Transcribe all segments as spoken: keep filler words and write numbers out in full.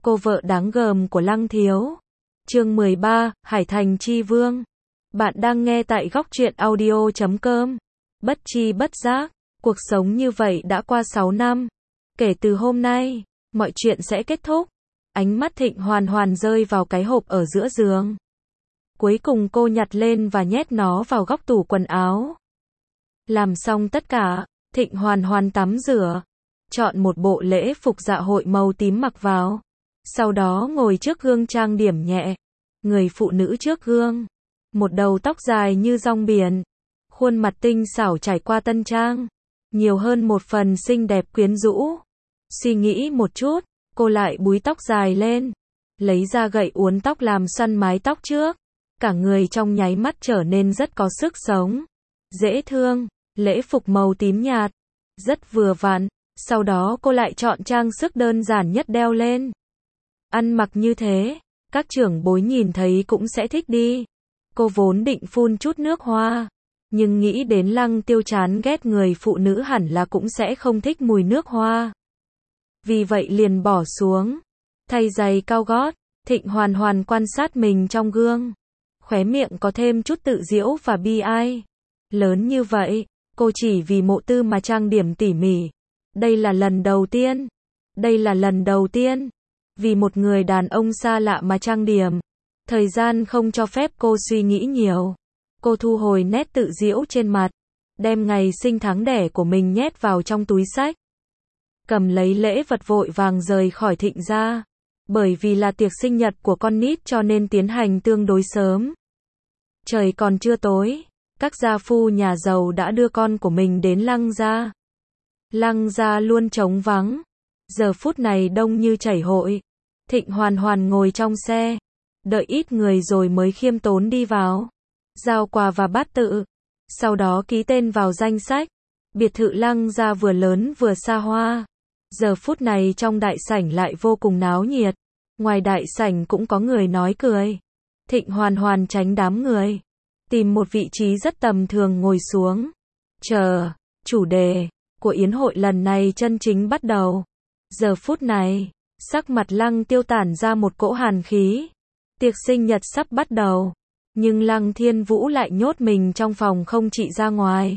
cô vợ đáng gờm của Lăng Thiếu. Chương mười ba, Hải Thành Chi Vương. Bạn đang nghe tại góc truyện audio chấm com. Bất chi bất giác, cuộc sống như vậy đã qua sáu năm. Kể từ hôm nay, mọi chuyện sẽ kết thúc. Ánh mắt Thịnh hoàn hoàn rơi vào cái hộp ở giữa giường. Cuối cùng cô nhặt lên và nhét nó vào góc tủ quần áo. Làm xong tất cả, Thịnh hoàn hoàn tắm rửa, chọn một bộ lễ phục dạ hội màu tím mặc vào. Sau đó ngồi trước gương trang điểm nhẹ. Người phụ nữ trước gương, một đầu tóc dài như rong biển, khuôn mặt tinh xảo trải qua tân trang, nhiều hơn một phần xinh đẹp quyến rũ. Suy nghĩ một chút, cô lại búi tóc dài lên, lấy ra gậy uốn tóc làm xoăn mái tóc trước. Cả người trong nháy mắt trở nên rất có sức sống, dễ thương. Lễ phục màu tím nhạt, rất vừa vặn. Sau đó cô lại chọn trang sức đơn giản nhất đeo lên. Ăn mặc như thế, các trưởng bối nhìn thấy cũng sẽ thích đi. Cô vốn định phun chút nước hoa, nhưng nghĩ đến Lăng Tiêu chán ghét người phụ nữ hẳn là cũng sẽ không thích mùi nước hoa. Vì vậy liền bỏ xuống. Thay giày cao gót, Thịnh hoàn hoàn quan sát mình trong gương. Khóe miệng có thêm chút tự giễu và bi ai. Lớn như vậy, cô chỉ vì Mộ Tư mà trang điểm tỉ mỉ. Đây là lần đầu tiên. Đây là lần đầu tiên. Vì một người đàn ông xa lạ mà trang điểm. Thời gian không cho phép cô suy nghĩ nhiều. Cô thu hồi nét tự giễu trên mặt. Đem ngày sinh tháng đẻ của mình nhét vào trong túi xách. Cầm lấy lễ vật vội vàng rời khỏi Thịnh gia. Bởi vì là tiệc sinh nhật của con nít cho nên tiến hành tương đối sớm. Trời còn chưa tối, các gia phu nhà giàu đã đưa con của mình đến Lăng gia. Lăng gia luôn trống vắng. Giờ phút này đông như chảy hội. Thịnh hoàn hoàn ngồi trong xe, đợi ít người rồi mới khiêm tốn đi vào, giao quà và bát tự. Sau đó ký tên vào danh sách. Biệt thự Lăng gia vừa lớn vừa xa hoa. Giờ phút này trong đại sảnh lại vô cùng náo nhiệt. Ngoài đại sảnh cũng có người nói cười. Thịnh hoàn hoàn tránh đám người, tìm một vị trí rất tầm thường ngồi xuống. Chờ, chủ đề của yến hội lần này chân chính bắt đầu. Giờ phút này, sắc mặt Lăng Tiêu tản ra một cỗ hàn khí. Tiệc sinh nhật sắp bắt đầu, nhưng Lăng Thiên Vũ lại nhốt mình trong phòng không chịu ra ngoài.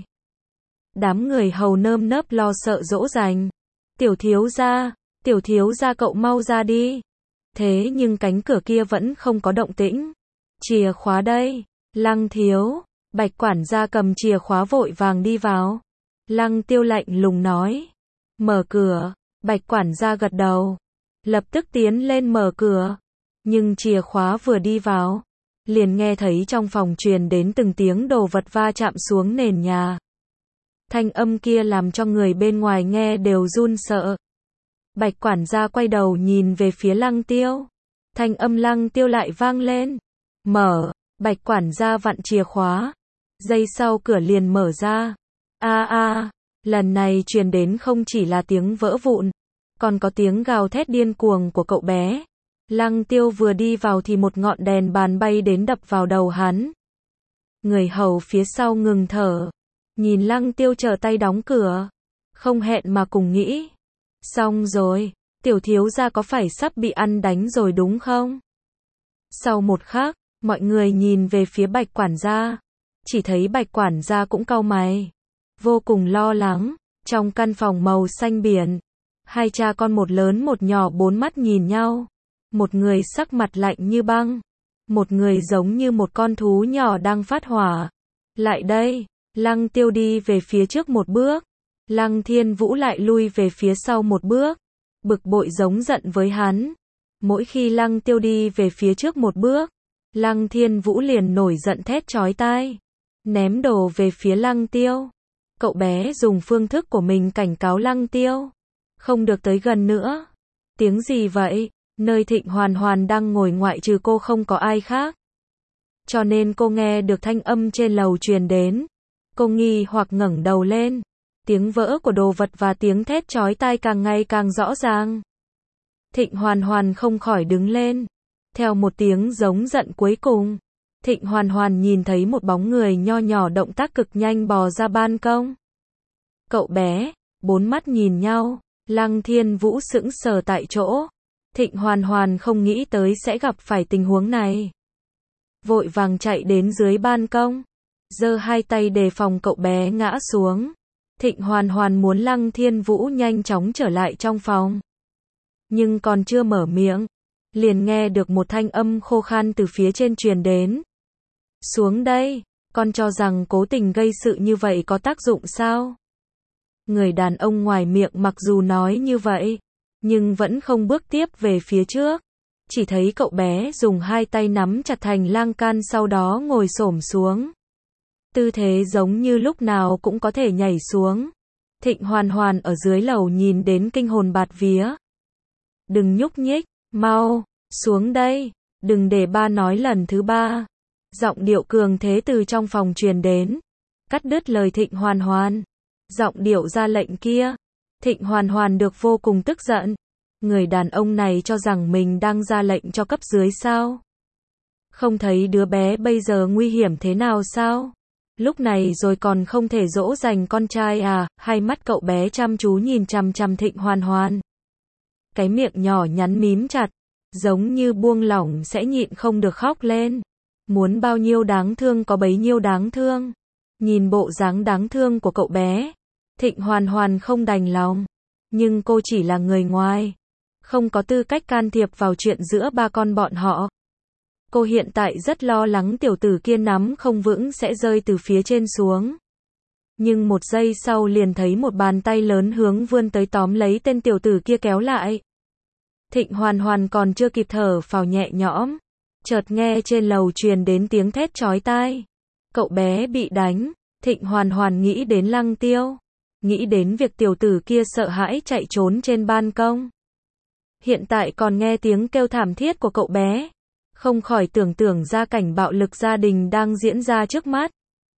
Đám người hầu nơm nớp lo sợ dỗ dành. Tiểu thiếu gia, tiểu thiếu gia cậu mau ra đi. Thế nhưng cánh cửa kia vẫn không có động tĩnh. Chìa khóa đây, Lăng thiếu. Bạch quản gia cầm chìa khóa vội vàng đi vào. Lăng Tiêu lạnh lùng nói. Mở cửa. Bạch quản gia gật đầu, lập tức tiến lên mở cửa. Nhưng chìa khóa vừa đi vào, liền nghe thấy trong phòng truyền đến từng tiếng đồ vật va chạm xuống nền nhà. Thanh âm kia làm cho người bên ngoài nghe đều run sợ. Bạch quản gia quay đầu nhìn về phía Lăng Tiêu. Thanh âm Lăng Tiêu lại vang lên. Mở. Bạch quản gia vặn chìa khóa. Giây sau cửa liền mở ra. A a, lần này truyền đến không chỉ là tiếng vỡ vụn, còn có tiếng gào thét điên cuồng của cậu bé. Lăng Tiêu vừa đi vào thì một ngọn đèn bàn bay đến đập vào đầu hắn. Người hầu phía sau ngừng thở, nhìn Lăng Tiêu trở tay đóng cửa, không hẹn mà cùng nghĩ. Xong rồi, tiểu thiếu gia có phải sắp bị ăn đánh rồi đúng không? Sau một khắc, mọi người nhìn về phía Bạch quản gia, chỉ thấy Bạch quản gia cũng cau mày, vô cùng lo lắng. Trong căn phòng màu xanh biển, hai cha con một lớn một nhỏ bốn mắt nhìn nhau. Một người sắc mặt lạnh như băng, một người giống như một con thú nhỏ đang phát hỏa. Lại đây, Lăng Tiêu đi về phía trước một bước. Lăng Thiên Vũ lại lui về phía sau một bước, bực bội giống giận với hắn. Mỗi khi Lăng Tiêu đi về phía trước một bước, Lăng Thiên Vũ liền nổi giận thét chói tai, ném đồ về phía Lăng Tiêu. Cậu bé dùng phương thức của mình cảnh cáo Lăng Tiêu, không được tới gần nữa. Tiếng gì vậy? Nơi Thịnh hoàn hoàn đang ngồi ngoại trừ cô không có ai khác. Cho nên cô nghe được thanh âm trên lầu truyền đến. Cô nghi hoặc ngẩng đầu lên. Tiếng vỡ của đồ vật và tiếng thét chói tai càng ngày càng rõ ràng. Thịnh hoàn hoàn không khỏi đứng lên. Theo một tiếng giống giận cuối cùng, Thịnh hoàn hoàn nhìn thấy một bóng người nho nhỏ động tác cực nhanh bò ra ban công. Cậu bé, bốn mắt nhìn nhau, Lăng Thiên Vũ sững sờ tại chỗ. Thịnh Hoàn Hoàn không nghĩ tới sẽ gặp phải tình huống này. Vội vàng chạy đến dưới ban công, giơ hai tay đề phòng cậu bé ngã xuống. Thịnh Hoàn Hoàn muốn Lăng Thiên Vũ nhanh chóng trở lại trong phòng. Nhưng còn chưa mở miệng, liền nghe được một thanh âm khô khan từ phía trên truyền đến. Xuống đây, con cho rằng cố tình gây sự như vậy có tác dụng sao? Người đàn ông ngoài miệng mặc dù nói như vậy, nhưng vẫn không bước tiếp về phía trước. Chỉ thấy cậu bé dùng hai tay nắm chặt thành lan can sau đó ngồi xổm xuống. Tư thế giống như lúc nào cũng có thể nhảy xuống. Thịnh Hoàn Hoàn ở dưới lầu nhìn đến kinh hồn bạt vía. Đừng nhúc nhích, mau, xuống đây, đừng để ba nói lần thứ ba. Giọng điệu cường thế từ trong phòng truyền đến, cắt đứt lời Thịnh Hoàn Hoàn. Giọng điệu ra lệnh kia, Thịnh Hoàn Hoàn được vô cùng tức giận. Người đàn ông này cho rằng mình đang ra lệnh cho cấp dưới sao? Không thấy đứa bé bây giờ nguy hiểm thế nào sao? Lúc này rồi còn không thể dỗ dành con trai à? Hai mắt cậu bé chăm chú nhìn chằm chằm Thịnh Hoàn Hoàn. Cái miệng nhỏ nhắn mím chặt, giống như buông lỏng sẽ nhịn không được khóc lên. Muốn bao nhiêu đáng thương có bấy nhiêu đáng thương. Nhìn bộ dáng đáng thương của cậu bé, Thịnh Hoàn Hoàn không đành lòng. Nhưng cô chỉ là người ngoài, không có tư cách can thiệp vào chuyện giữa ba con bọn họ. Cô hiện tại rất lo lắng tiểu tử kia nắm không vững sẽ rơi từ phía trên xuống. Nhưng một giây sau liền thấy một bàn tay lớn hướng vươn tới tóm lấy tên tiểu tử kia kéo lại. Thịnh Hoàn Hoàn còn chưa kịp thở phào nhẹ nhõm, chợt nghe trên lầu truyền đến tiếng thét chói tai. Cậu bé bị đánh. Thịnh Hoàn Hoàn nghĩ đến Lăng Tiêu, nghĩ đến việc tiểu tử kia sợ hãi chạy trốn trên ban công. Hiện tại còn nghe tiếng kêu thảm thiết của cậu bé, không khỏi tưởng tượng ra cảnh bạo lực gia đình đang diễn ra trước mắt.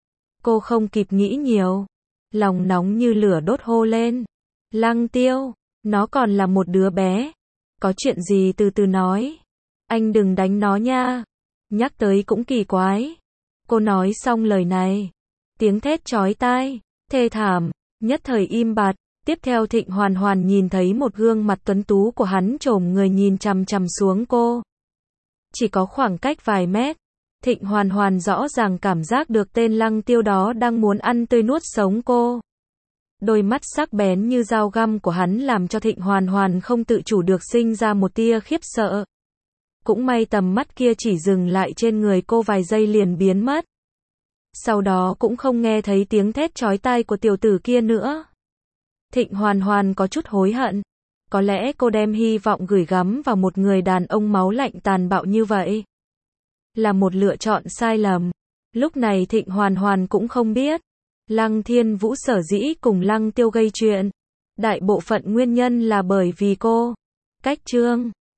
Cô không kịp nghĩ nhiều, lòng nóng như lửa đốt hô lên. Lăng Tiêu, nó còn là một đứa bé, có chuyện gì từ từ nói, anh đừng đánh nó nha. Nhắc tới cũng kỳ quái. Cô nói xong lời này, tiếng thét chói tai, thê thảm, nhất thời im bặt. Tiếp theo Thịnh Hoàn Hoàn nhìn thấy một gương mặt tuấn tú của hắn chồm người nhìn chằm chằm xuống cô. Chỉ có khoảng cách vài mét, Thịnh Hoàn Hoàn rõ ràng cảm giác được tên Lăng Tiêu đó đang muốn ăn tươi nuốt sống cô. Đôi mắt sắc bén như dao găm của hắn làm cho Thịnh Hoàn Hoàn không tự chủ được sinh ra một tia khiếp sợ. Cũng may tầm mắt kia chỉ dừng lại trên người cô vài giây liền biến mất. Sau đó cũng không nghe thấy tiếng thét chói tai của tiểu tử kia nữa. Thịnh Hoàn Hoàn có chút hối hận. Có lẽ cô đem hy vọng gửi gắm vào một người đàn ông máu lạnh tàn bạo như vậy là một lựa chọn sai lầm. Lúc này Thịnh Hoàn Hoàn cũng không biết, Lăng Thiên Vũ sở dĩ cùng Lăng Tiêu gây chuyện, đại bộ phận nguyên nhân là bởi vì cô. Cách chương